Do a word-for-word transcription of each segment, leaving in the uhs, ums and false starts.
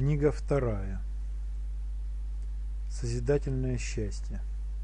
Книга вторая. Созидательное счастье.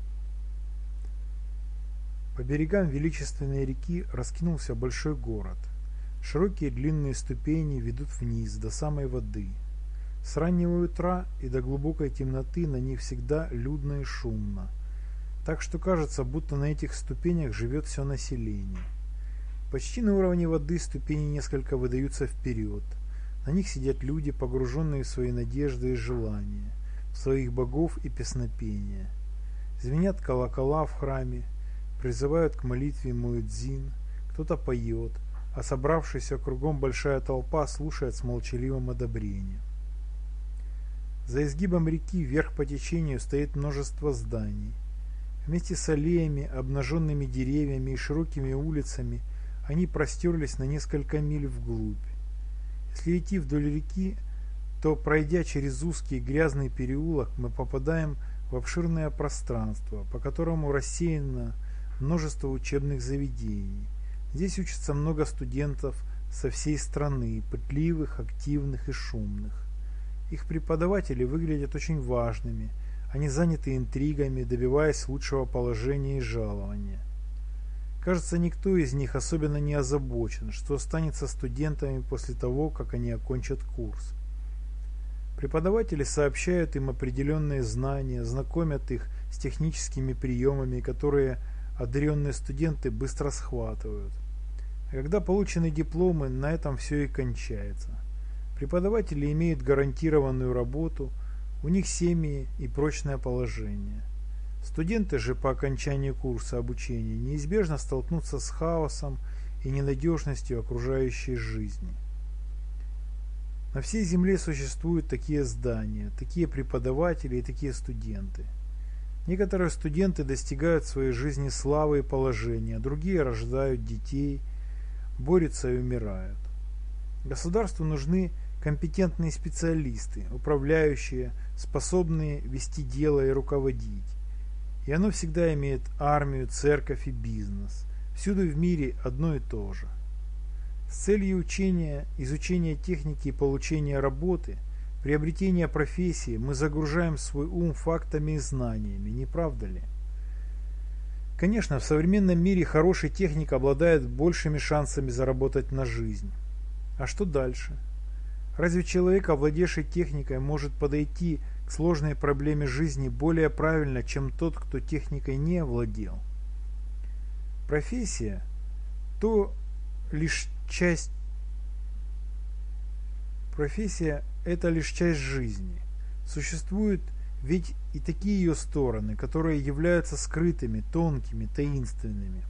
По берегам величественной реки раскинулся большой город. Широкие длинные ступени ведут вниз, до самой воды. С раннего утра и до глубокой темноты на них всегда людно и шумно. Так что кажется, будто на этих ступенях живет все население. Почти на уровне воды ступени несколько выдаются вперед. На них сидят люди, погруженные в свои надежды и желания, в своих богов и песнопения. Звенят колокола в храме, призывают к молитве муэдзин, кто-то поет, а собравшаяся кругом большая толпа слушает с молчаливым одобрением. За изгибом реки вверх по течению стоит множество зданий. Вместе с аллеями, обнаженными деревьями и широкими улицами они простерлись на несколько миль вглубь. Если идти вдоль реки, то, пройдя через узкий грязный переулок, мы попадаем в обширное пространство, по которому рассеяно множество учебных заведений. Здесь учатся много студентов со всей страны, пытливых, активных и шумных. Их преподаватели выглядят очень важными, они заняты интригами, добиваясь лучшего положения и жалования. Кажется, никто из них особенно не озабочен, что останется студентами после того, как они окончат курс. Преподаватели сообщают им определенные знания, знакомят их с техническими приемами, которые одаренные студенты быстро схватывают. А когда получены дипломы, на этом все и кончается. Преподаватели имеют гарантированную работу, у них семьи и прочное положение. Студенты же по окончании курса обучения неизбежно столкнутся с хаосом и ненадежностью окружающей жизни. На всей земле существуют такие здания, такие преподаватели и такие студенты. Некоторые студенты достигают в своей жизни славы и положения, другие рождают детей, борются и умирают. Государству нужны компетентные специалисты, управляющие, способные вести дело и руководить. И оно всегда имеет армию, церковь и бизнес. Всюду в мире одно и то же. С целью учения, изучения техники и получения работы, приобретения профессии мы загружаем свой ум фактами и знаниями, не правда ли? Конечно, в современном мире хороший техник обладает большими шансами заработать на жизнь. А что дальше? Разве человек, овладевший техникой, может подойти к сложной проблеме жизни более правильно, чем тот, кто техникой не овладел? Профессия – то лишь часть. Профессия – это лишь часть жизни. Существуют ведь и такие ее стороны, которые являются скрытыми, тонкими, таинственными.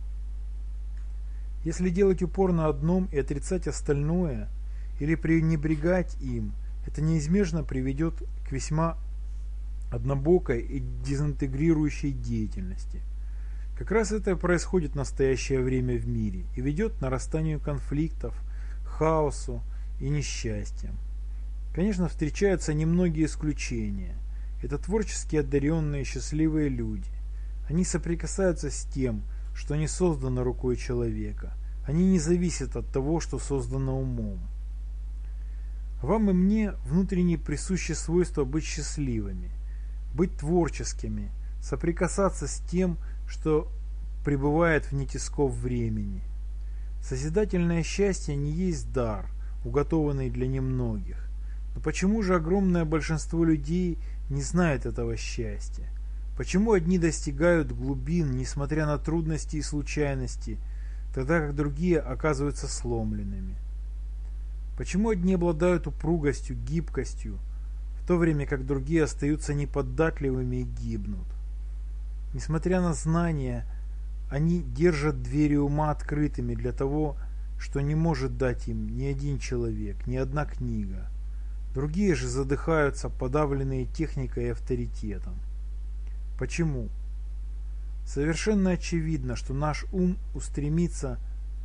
Если делать упор на одном и отрицать остальное, или пренебрегать им, это неизбежно приведет к весьма однобокой и дезинтегрирующей деятельности. Как раз это происходит в настоящее время в мире и ведет к нарастанию конфликтов, хаосу и несчастьям. Конечно, встречаются немногие исключения. Это творчески одаренные счастливые люди. Они соприкасаются с тем, что не создано рукой человека. Они не зависят от того, что создано умом. Вам и мне внутренне присуще свойство быть счастливыми, быть творческими, соприкасаться с тем, что пребывает вне тисков времени. Созидательное счастье не есть дар, уготованный для немногих. Но почему же огромное большинство людей не знает этого счастья? Почему одни достигают глубин, несмотря на трудности и случайности, тогда как другие оказываются сломленными? Почему одни обладают упругостью, гибкостью, в то время как другие остаются неподатливыми и гибнут? Несмотря на знания, они держат двери ума открытыми для того, что не может дать им ни один человек, ни одна книга. Другие же задыхаются, подавленные техникой и авторитетом. Почему? Совершенно очевидно, что наш ум устремится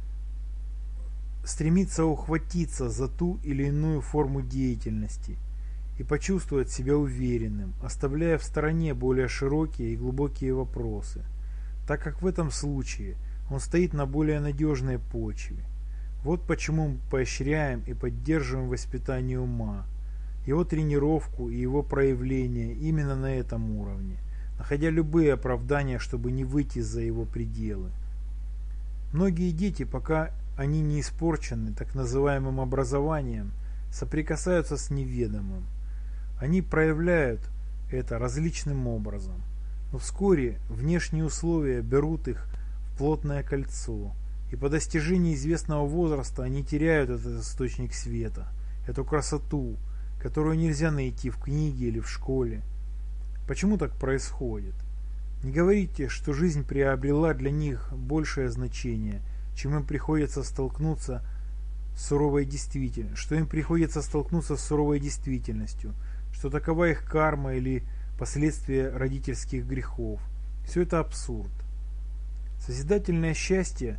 стремится ухватиться за ту или иную форму деятельности и почувствовать себя уверенным, оставляя в стороне более широкие и глубокие вопросы, так как в этом случае он стоит на более надежной почве. Вот почему мы поощряем и поддерживаем воспитание ума. его тренировку и его проявление именно на этом уровне, находя любые оправдания, чтобы не выйти за его пределы. Многие дети, пока они не испорчены так называемым образованием, соприкасаются с неведомым. Они проявляют это различным образом, но вскоре внешние условия берут их в плотное кольцо, и по достижении известного возраста они теряют этот источник света, эту красоту, которую нельзя найти в книге или в школе. Почему так происходит? Не говорите, что жизнь приобрела для них большее значение, чем им приходится столкнуться с суровой действительностью, что им приходится столкнуться с суровой действительностью, что такова их карма или последствия родительских грехов. Все это абсурд. Созидательное счастье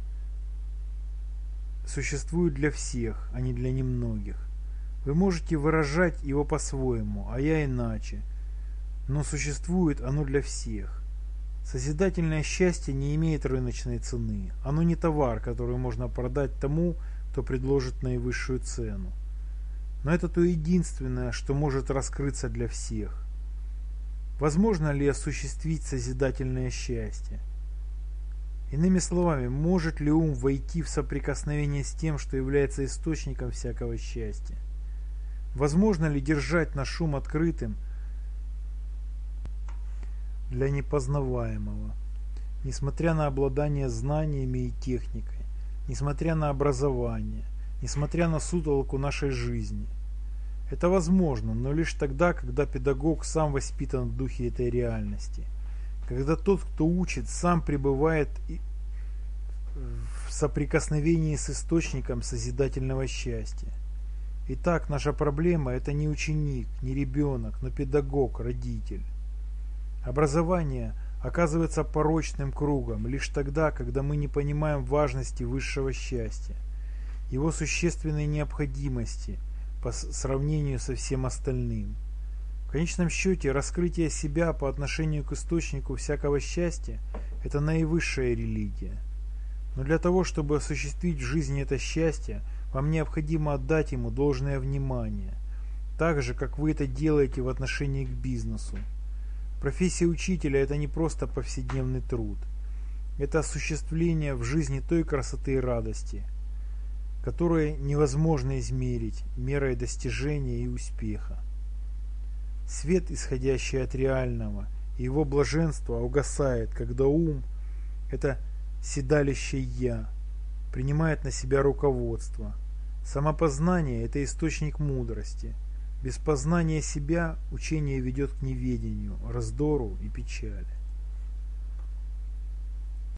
существует для всех, а не для немногих. Вы можете выражать его по-своему, а я иначе, но существует оно для всех. Созидательное счастье не имеет рыночной цены. Оно не товар, который можно продать тому, кто предложит наивысшую цену. Но это то единственное, что может раскрыться для всех. Возможно ли осуществить созидательное счастье? Иными словами, может ли ум войти в соприкосновение с тем, что является источником всякого счастья? Возможно ли держать наш ум открытым для непознаваемого, несмотря на обладание знаниями и техникой, несмотря на образование, несмотря на сутолоку нашей жизни? Это возможно, но лишь тогда, когда педагог сам воспитан в духе этой реальности, когда тот, кто учит, сам пребывает в соприкосновении с источником созидательного счастья. Итак, наша проблема – это не ученик, не ребенок, но педагог, родитель. Образование оказывается порочным кругом лишь тогда, когда мы не понимаем важности высшего счастья, его существенной необходимости по сравнению со всем остальным. В конечном счете, раскрытие себя по отношению к источнику всякого счастья – это наивысшая религия. Но для того, чтобы осуществить в жизни это счастье, вам необходимо отдать ему должное внимание, так же, как вы это делаете в отношении к бизнесу. Профессия учителя – это не просто повседневный труд. Это осуществление в жизни той красоты и радости, которые невозможно измерить мерой достижения и успеха. Свет, исходящий от реального, и его блаженство угасает, когда ум, это седалище «я», принимает на себя руководство. Самопознание – это источник мудрости. Без познания себя учение ведет к неведению, раздору и печали.